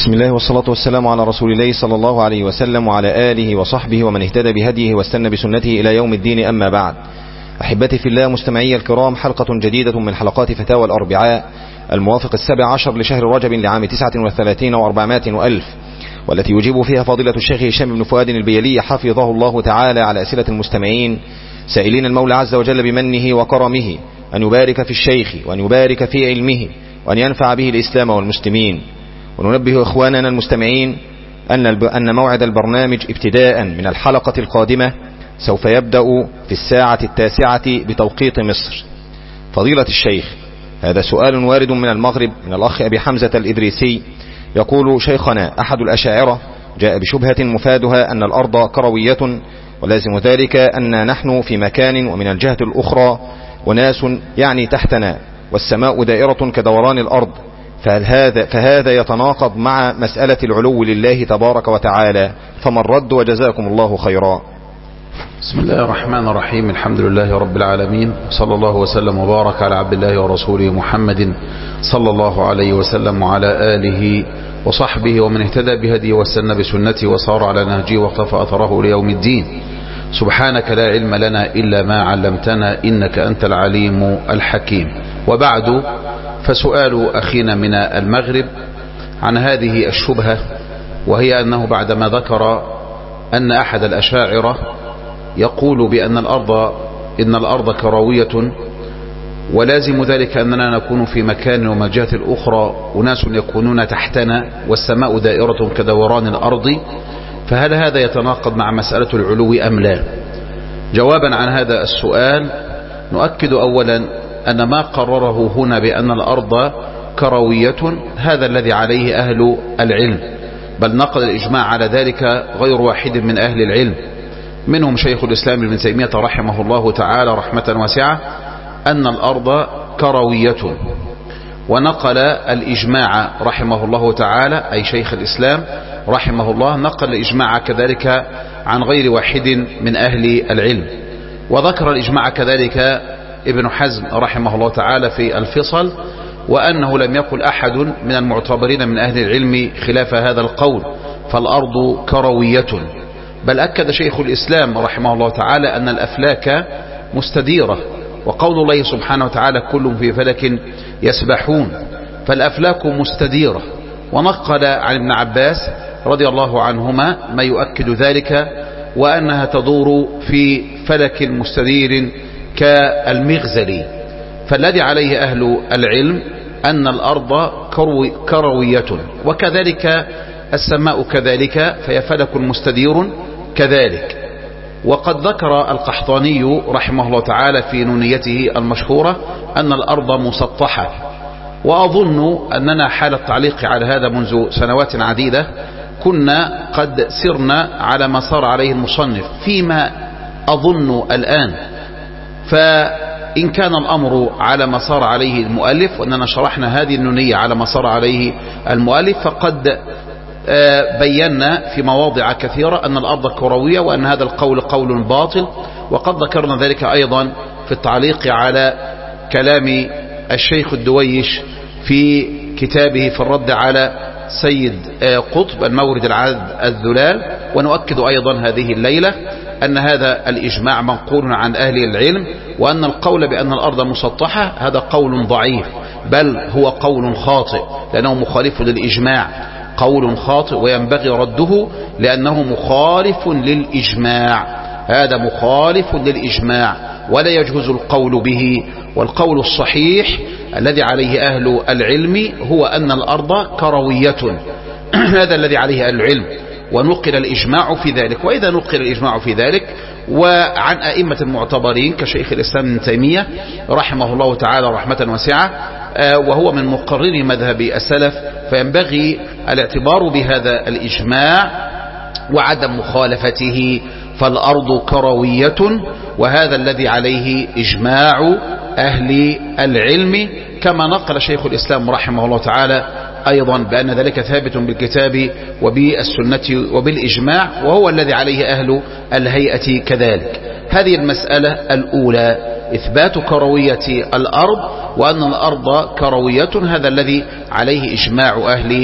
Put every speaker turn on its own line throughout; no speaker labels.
بسم الله والصلاة والسلام على رسول الله صلى الله عليه وسلم وعلى آله وصحبه ومن اهتدى بهديه واستنى بسنته إلى يوم الدين. أما بعد، أحبتي في الله مستمعي الكرام، حلقة جديدة من حلقات فتاوى الأربعاء الموافق 17 لشهر رجب لعام 39 و400 وألف، والتي يجيب فيها فضيلة الشيخ هشام بن فؤاد البيلي حفظه الله تعالى على أسئلة المستمعين، سائلين المولى عز وجل بمنه وكرمه أن يبارك في الشيخ وأن يبارك في علمه وأن ينفع به الإسلام والمسلمين. وننبه إخواننا المستمعين أن موعد البرنامج ابتداء من الحلقة القادمة سوف يبدأ في 9:00 بتوقيت مصر. فضيلة الشيخ، هذا سؤال وارد من المغرب من الأخ أبي حمزة الإدريسي، يقول: شيخنا، أحد الأشاعرة جاء بشبهة مفادها أن الأرض كروية، ولازم ذلك أن نحن في مكان ومن الجهة الأخرى وناس يعني تحتنا، والسماء دائرة كدوران الأرض، فهذا يتناقض مع مسألة العلو لله تبارك وتعالى، فما الرد؟ وجزاكم الله خيرا.
بسم الله الرحمن الرحيم، الحمد لله رب العالمين، صلى الله وسلم وبارك على عبد الله ورسوله محمد صلى الله عليه وسلم وعلى آله وصحبه ومن اهتدى بهديه واستنى بسنته وصار على نهجه واقتفى أثره ليوم الدين. سبحانك لا علم لنا إلا ما علمتنا إنك أنت العليم الحكيم. وبعد، فسؤال أخينا من المغرب عن هذه الشبهة، وهي أنه بعدما ذكر أن أحد الأشاعرة يقول بأن الأرض كروية، ولازم ذلك أننا نكون في مكان وما الجهة الأخرى أناس يكونون تحتنا، والسماء دائرة كدوران الأرض، فهل هذا يتناقض مع مسألة العلو أم لا؟ جوابا عن هذا السؤال، نؤكد أولا أن ما قرره هنا بأن الأرض كروية هذا الذي عليه أهل العلم، بل نقل الإجماع على ذلك غير واحد من أهل العلم، منهم شيخ الإسلام ابن تيمية رحمه الله تعالى رحمة واسعة أن الأرض كروية، ونقل الإجماع رحمه الله تعالى، أي شيخ الإسلام رحمه الله نقل الإجماع كذلك عن غير واحد من أهل العلم. وذكر الإجماع كذلك ابن حزم رحمه الله تعالى في الفصل، وأنه لم يقل أحد من المعتبرين من أهل العلم خلاف هذا القول، فالأرض كروية. بل أكد شيخ الإسلام رحمه الله تعالى أن الأفلاك مستديرة، وقول الله سبحانه وتعالى كل في فلك يسبحون، فالأفلاك مستديرة. ونقل عن ابن عباس رضي الله عنهما ما يؤكد ذلك، وأنها تدور في فلك مستدير كالمغزل. فالذي عليه أهل العلم أن الأرض كروية، وكذلك السماء كذلك، فهي فلك مستدير كذلك. وقد ذكر القحطاني رحمه الله تعالى في نونيته المشهورة أن الأرض مسطحة، وأظن أننا حال التعليق على هذا منذ سنوات عديدة كنا قد سرنا على ما صار عليه المصنف فيما أظن الآن. فإن كان الأمر على ما صار عليه المؤلف، وأننا شرحنا هذه النونية على ما صار عليه المؤلف، فقد بينا في مواضع كثيرة أن الأرض كروية، وأن هذا القول قول باطل. وقد ذكرنا ذلك أيضا في التعليق على كلام الشيخ الدويش في كتابه في الرد على سيد قطب المورد الذلال. ونؤكد أيضا هذه الليلة أن هذا الإجماع منقول عن أهل العلم، وأن القول بأن الأرض مسطحة هذا قول ضعيف، بل هو قول خاطئ، لأنه مخالف للإجماع، قول خاطئ وينبغي رده لأنه مخالف للإجماع. هذا مخالف للإجماع ولا يجوز القول به. والقول الصحيح الذي عليه أهل العلم هو أن الأرض كروية هذا الذي عليه أهل العلم، ونقل الإجماع في ذلك. وإذا نقل الإجماع في ذلك وعن أئمة المعتبرين كشيخ الإسلام ابن تيمية رحمه الله تعالى رحمة واسعة، وهو من مقرري مذهب السلف، فينبغي الاعتبار بهذا الإجماع وعدم مخالفته. فالأرض كروية، وهذا الذي عليه إجماع أهل العلم، كما نقل شيخ الإسلام رحمه الله تعالى أيضا بأن ذلك ثابت بالكتاب وبالسنة وبالإجماع، وهو الذي عليه أهل الهيئة كذلك. هذه المسألة الأولى، إثبات كروية الأرض، وأن الأرض كروية، هذا الذي عليه إجماع أهل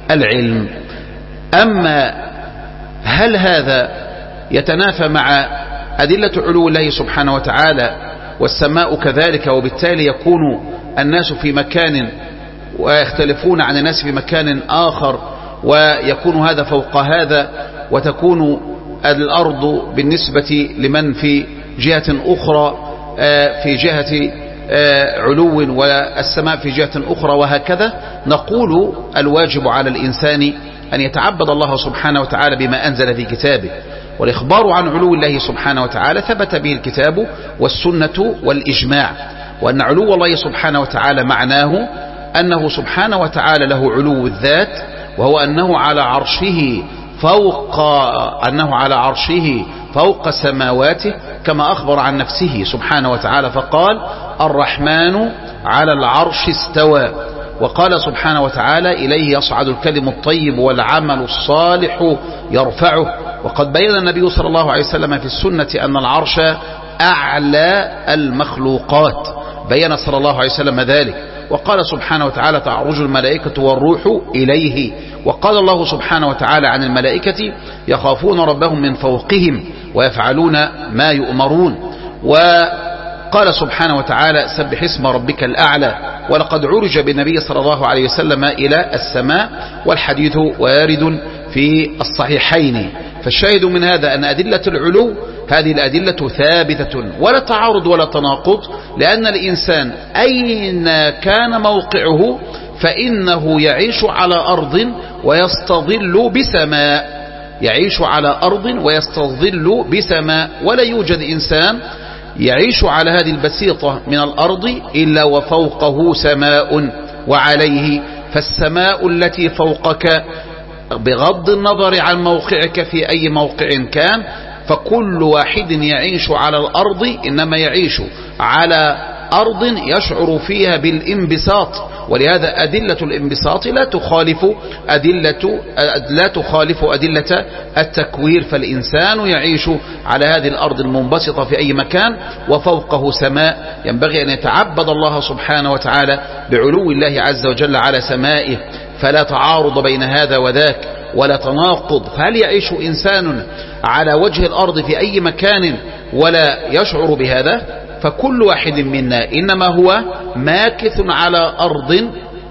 العلم. أما هل هذا يتنافى مع أدلة علو الله سبحانه وتعالى والسماء كذلك، وبالتالي يكون الناس في مكان ويختلفون عن الناس في مكان آخر، ويكون هذا فوق هذا، وتكون الأرض بالنسبة لمن في جهة أخرى في جهة علو والسماء في جهة أخرى، وهكذا؟ نقول الواجب على الإنسان أن يتعبد الله سبحانه وتعالى بما أنزل في كتابه، والإخبار عن علو الله سبحانه وتعالى ثبت به الكتاب والسنة والإجماع، وأن علو الله سبحانه وتعالى معناه أنه سبحانه وتعالى له علو الذات، وهو أنه على عرشه فوق سماواته، كما أخبر عن نفسه سبحانه وتعالى فقال الرحمن على العرش استوى. وقال سبحانه وتعالى إليه يصعد الكلم الطيب والعمل الصالح يرفعه. وقد بين النبي صلى الله عليه وسلم في السنة أن العرش أعلى المخلوقات، بين صلى الله عليه وسلم ذلك. وقال سبحانه وتعالى تعرج الملائكة والروح إليه. وقال الله سبحانه وتعالى عن الملائكة يخافون ربهم من فوقهم ويفعلون ما يؤمرون. وقال سبحانه وتعالى سبح اسم ربك الأعلى. ولقد عرج بالنبي صلى الله عليه وسلم إلى السماء، والحديث وارد في الصحيحين. فالشاهد من هذا أن أدلة العلو هذه الأدلة ثابتة، ولا تعارض ولا تناقض، لأن الإنسان أين كان موقعه فإنه يعيش على أرض ويستظل بسماء، يعيش على أرض ويستظل بسماء. ولا يوجد إنسان يعيش على هذه البسيطة من الأرض إلا وفوقه سماء وعليه. فالسماء التي فوقك بغض النظر عن موقعك في أي موقع كان، فكل واحد يعيش على الأرض إنما يعيش على أرض يشعر فيها بالانبساط. ولهذا أدلة الانبساط لا تخالف أدلة التكوير. فالإنسان يعيش على هذه الأرض المنبسطة في أي مكان وفوقه سماء. ينبغي أن يتعبد الله سبحانه وتعالى بعلو الله عز وجل على سمائه، فلا تعارض بين هذا وذاك ولا تناقض. فهل يعيش إنسان على وجه الأرض في أي مكان ولا يشعر بهذا؟ فكل واحد منا إنما هو ماكث على أرض،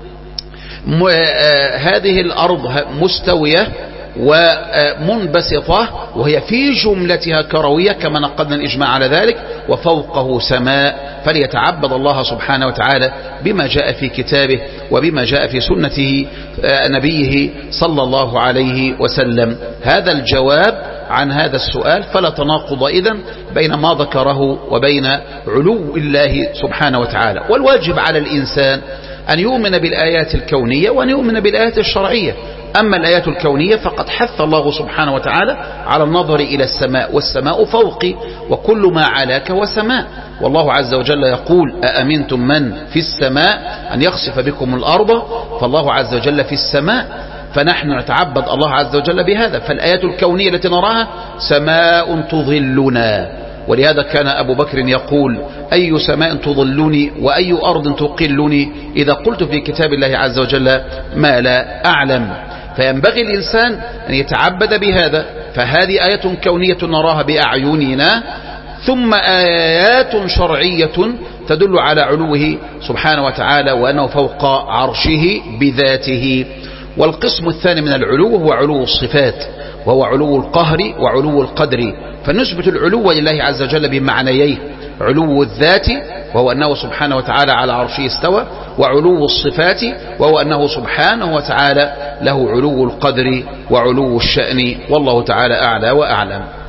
هذه الأرض مستوية ومنبسطة، وهي في جملتها كروية كما نقدنا الإجماع على ذلك، وفوقه سماء. فليتعبد الله سبحانه وتعالى بما جاء في كتابه وبما جاء في سنته نبيه صلى الله عليه وسلم. هذا الجواب عن هذا السؤال. فلا تناقض إذن بين ما ذكره وبين علو الله سبحانه وتعالى. والواجب على الإنسان أن يؤمن بالآيات الكونية وأن يؤمن بالآيات الشرعية. أما الآيات الكونية فقد حث الله سبحانه وتعالى على النظر إلى السماء، والسماء فوقي وكل ما علاك وسماء. والله عز وجل يقول أأمنتم من في السماء أن يخسف بكم الأرض، فالله عز وجل في السماء. فنحن نتعبد الله عز وجل بهذا. فالآيات الكونية التي نراها سماء تظلنا. ولهذا كان أبو بكر يقول أي سماء تظلني وأي أرض تقلني إذا قلت في كتاب الله عز وجل ما لا أعلم. فينبغي الإنسان أن يتعبد بهذا. فهذه آية كونية نراها بأعيننا، ثم آيات شرعية تدل على علوه سبحانه وتعالى وأنه فوق عرشه بذاته. والقسم الثاني من العلو هو علو الصفات، وهو علو القهر وعلو القدر. فنثبت العلو لله عز وجل بمعنييه: علو الذات وهو أنه سبحانه وتعالى على عرشه استوى، وعلو الصفات وهو أنه سبحانه وتعالى له علو القدر وعلو الشأن. والله تعالى أعلى وأعلم.